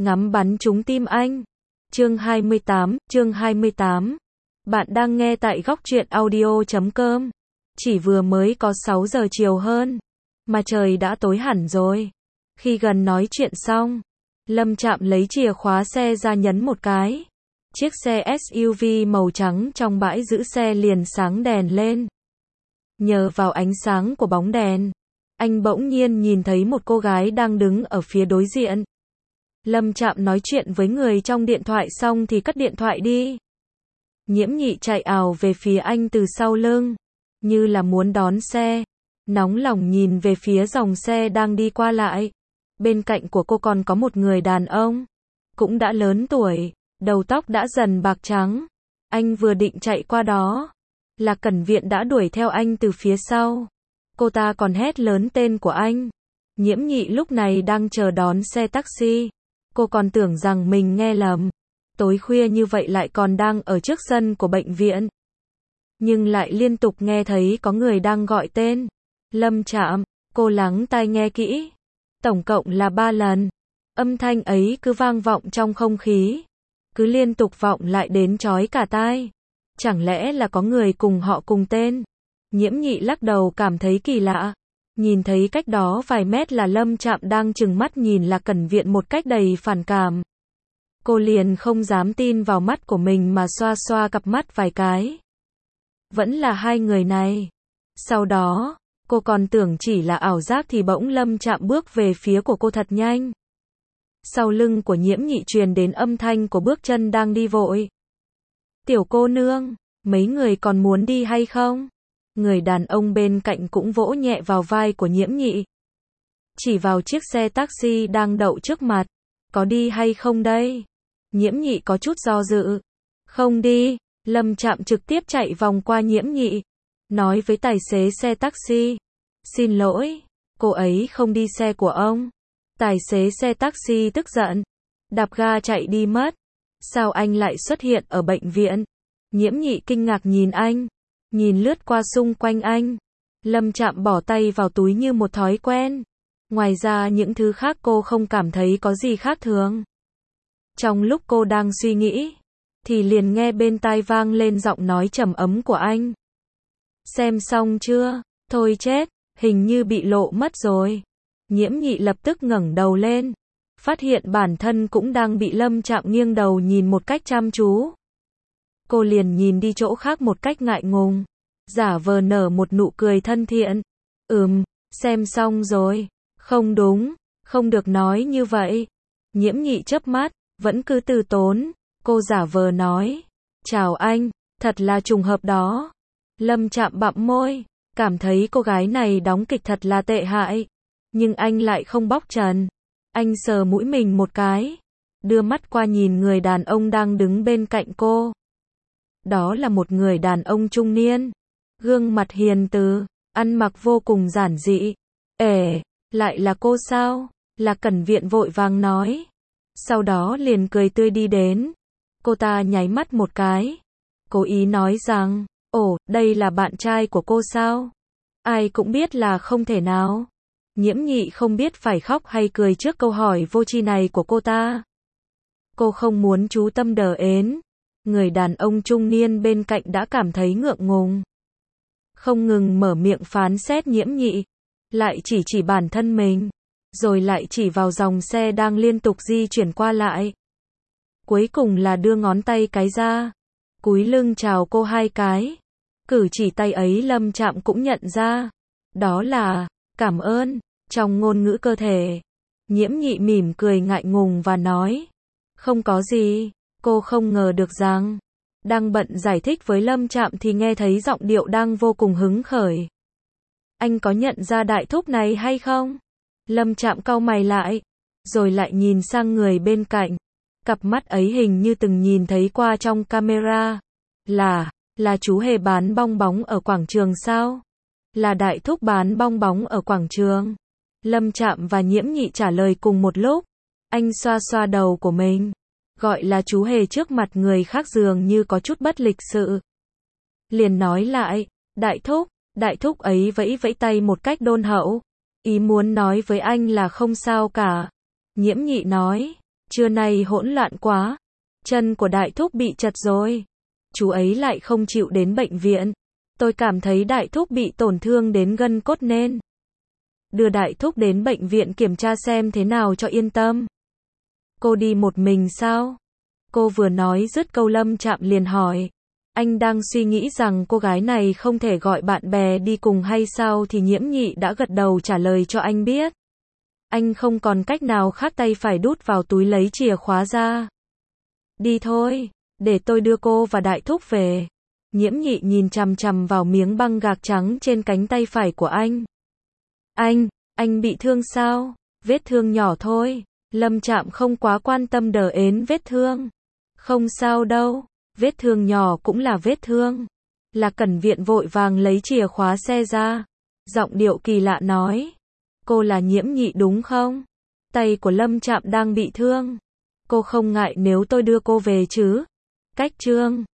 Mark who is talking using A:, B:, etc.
A: ngắm bắn trúng tim anh. Chương 28. Bạn đang nghe tại góc truyện audio.com. Chỉ vừa mới có 6 giờ chiều hơn, mà trời đã tối hẳn rồi. Khi gần nói chuyện xong, Lâm Trạm lấy chìa khóa xe ra nhấn một cái. Chiếc xe SUV màu trắng trong bãi giữ xe liền sáng đèn lên. Nhờ vào ánh sáng của bóng đèn, anh bỗng nhiên nhìn thấy một cô gái đang đứng ở phía đối diện. Lâm Trạm nói chuyện với người trong điện thoại xong thì cất điện thoại đi. Nhiễm Nhị chạy ào về phía anh từ sau lưng, như là muốn đón xe. Nóng lòng nhìn về phía dòng xe đang đi qua lại. Bên cạnh của cô còn có một người đàn ông, cũng đã lớn tuổi, đầu tóc đã dần bạc trắng. Anh vừa định chạy qua đó, là Cẩn Viện đã đuổi theo anh từ phía sau. Cô ta còn hét lớn tên của anh. Nhiễm Nhị lúc này đang chờ đón xe taxi. Cô còn tưởng rằng mình nghe lầm. Tối khuya như vậy lại còn đang ở trước sân của bệnh viện. Nhưng lại liên tục nghe thấy có người đang gọi tên. Lâm Trạm. Cô lắng tai nghe kỹ. Tổng cộng là 3 lần. Âm thanh ấy cứ vang vọng trong không khí. Cứ liên tục vọng lại đến chói cả tai. Chẳng lẽ là có người cùng họ cùng tên? Nhiễm Nhị lắc đầu cảm thấy kỳ lạ. Nhìn thấy cách đó vài mét là Lâm Trạm đang trừng mắt nhìn là Cẩn Viện một cách đầy phản cảm. Cô liền không dám tin vào mắt của mình mà xoa xoa cặp mắt vài cái. Vẫn là hai người này. Sau đó, cô còn tưởng chỉ là ảo giác thì bỗng Lâm Trạm bước về phía của cô thật nhanh. Sau lưng của Nhiễm Nhị truyền đến âm thanh của bước chân đang đi vội. Tiểu cô nương, mấy người còn muốn đi hay không? Người đàn ông bên cạnh cũng vỗ nhẹ vào vai của Nhiễm Nhị. Chỉ vào chiếc xe taxi đang đậu trước mặt. Có đi hay không đây? Nhiễm Nhị có chút do dự. Không đi. Lâm Trạm trực tiếp chạy vòng qua Nhiễm Nhị. Nói với tài xế xe taxi. Xin lỗi, cô ấy không đi xe của ông. Tài xế xe taxi tức giận. Đạp ga chạy đi mất. Sao anh lại xuất hiện ở bệnh viện? Nhiễm Nhị kinh ngạc nhìn anh. Nhìn lướt qua xung quanh anh. Lâm Trạm bỏ tay vào túi như một thói quen. Ngoài ra những thứ khác cô không cảm thấy có gì khác thường. Trong lúc cô đang suy nghĩ, thì liền nghe bên tai vang lên giọng nói trầm ấm của anh. Xem xong chưa? Thôi chết, hình như bị lộ mất rồi. Nhiễm Nhị lập tức ngẩng đầu lên. Phát hiện bản thân cũng đang bị Lâm Trạm nghiêng đầu nhìn một cách chăm chú. Cô liền nhìn đi chỗ khác một cách ngại ngùng. Giả vờ nở một nụ cười thân thiện. Xem xong rồi. Không đúng, không được nói như vậy. Nhiễm Nhị chớp mắt, vẫn cứ từ tốn. Cô giả vờ nói. Chào anh, thật là trùng hợp đó. Lâm Trạm bặm môi, cảm thấy cô gái này đóng kịch thật là tệ hại. Nhưng anh lại không bóc trần. Anh sờ mũi mình một cái. Đưa mắt qua nhìn người đàn ông đang đứng bên cạnh cô. Đó là một người đàn ông trung niên. Gương mặt hiền từ, ăn mặc vô cùng giản dị. Lại là cô sao? Là Cẩn Viện vội vàng nói. Sau đó liền cười tươi đi đến. Cô ta nháy mắt một cái. Cố ý nói rằng, đây là bạn trai của cô sao? Ai cũng biết là không thể nào. Nhiễm Nhị không biết phải khóc hay cười trước câu hỏi vô tri này của cô ta. Cô không muốn chú tâm đờ ến. Người đàn ông trung niên bên cạnh đã cảm thấy ngượng ngùng. Không ngừng mở miệng phán xét Nhiễm Nhị. Lại chỉ bản thân mình. Rồi lại chỉ vào dòng xe đang liên tục di chuyển qua lại. Cuối cùng là đưa ngón tay cái ra. Cúi lưng chào cô hai cái. Cử chỉ tay ấy Lâm Trạm cũng nhận ra. Đó là, cảm ơn, trong ngôn ngữ cơ thể. Nhiễm Nhị mỉm cười ngại ngùng và nói. Không có gì. Cô không ngờ được rằng, đang bận giải thích với Lâm Trạm thì nghe thấy giọng điệu đang vô cùng hứng khởi. Anh có nhận ra đại thúc này hay không? Lâm Trạm cau mày lại, rồi lại nhìn sang người bên cạnh. Cặp mắt ấy hình như từng nhìn thấy qua trong camera. Là chú hề bán bong bóng ở quảng trường sao? Là đại thúc bán bong bóng ở quảng trường. Lâm Trạm và Nhiễm Nhị trả lời cùng một lúc. Anh xoa xoa đầu của mình. Gọi là chú hề trước mặt người khác dường như có chút bất lịch sự. Liền nói lại, đại thúc ấy vẫy vẫy tay một cách đôn hậu. Ý muốn nói với anh là không sao cả. Nhiễm Nhị nói, Trưa nay hỗn loạn quá. Chân của đại thúc bị chật rồi. Chú ấy lại không chịu đến bệnh viện. Tôi cảm thấy đại thúc bị tổn thương đến gân cốt nên đưa đại thúc đến bệnh viện kiểm tra xem thế nào cho yên tâm. Cô đi một mình sao? Cô vừa nói dứt câu Lâm Trạm liền hỏi. Anh đang suy nghĩ rằng cô gái này không thể gọi bạn bè đi cùng hay sao thì Nhiễm Nhị đã gật đầu trả lời cho anh biết. Anh không còn cách nào khác, tay phải đút vào túi lấy chìa khóa ra. Đi thôi, để tôi đưa cô và đại thúc về. Nhiễm Nhị nhìn chằm chằm vào miếng băng gạc trắng trên cánh tay phải của anh. Anh bị thương sao? Vết thương nhỏ thôi. Lâm Trạm không quá quan tâm đờ ến vết thương. Không sao đâu, vết thương nhỏ cũng là vết thương. Lạc Cẩn Viện vội vàng lấy chìa khóa xe ra. Giọng điệu kỳ lạ nói. Cô là Nhiễm Nhị đúng không? Tay của Lâm Trạm đang bị thương. Cô không ngại nếu tôi đưa cô về chứ? Cách Trương